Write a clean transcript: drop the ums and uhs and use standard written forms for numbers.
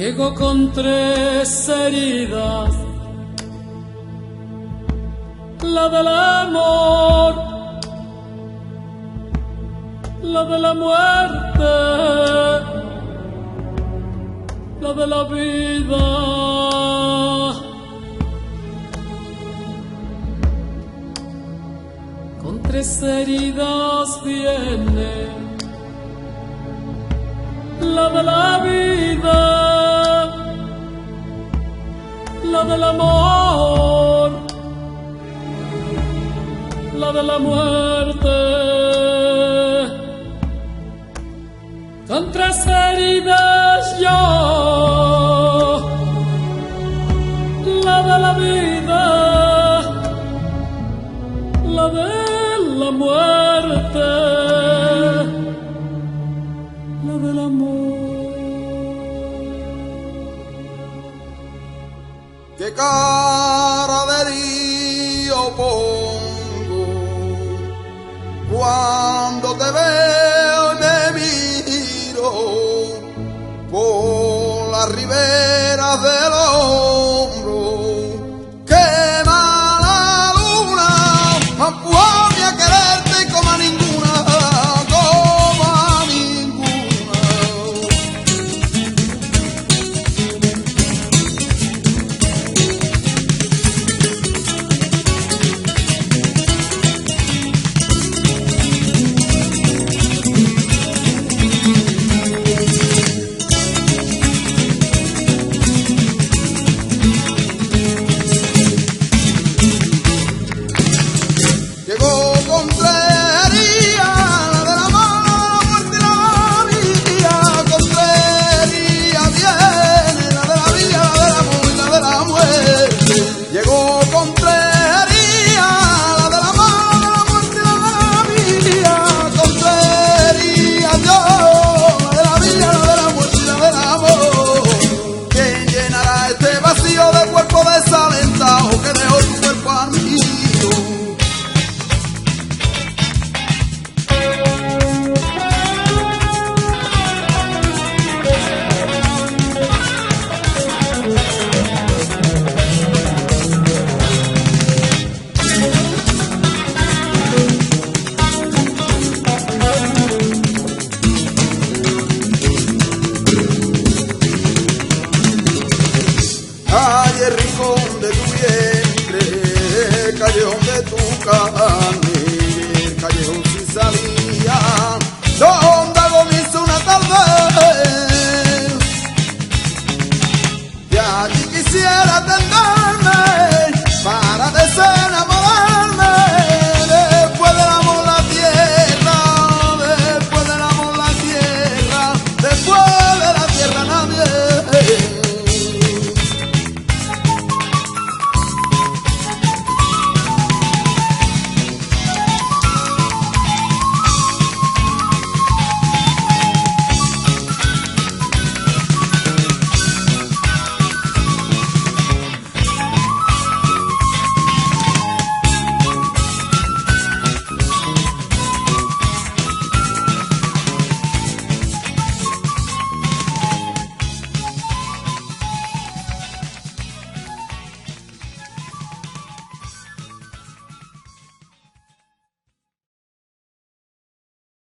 Llego con tres heridas, la del amor, la de la muerte, la de la vida. Con tres heridas viene la de la vida, la del amor, la de la muerte. Con tres heridas yo, la de la vida, la de la muerte, la del amor. Qué cara de lío pongo cuando te veo y me miro por las riberas de los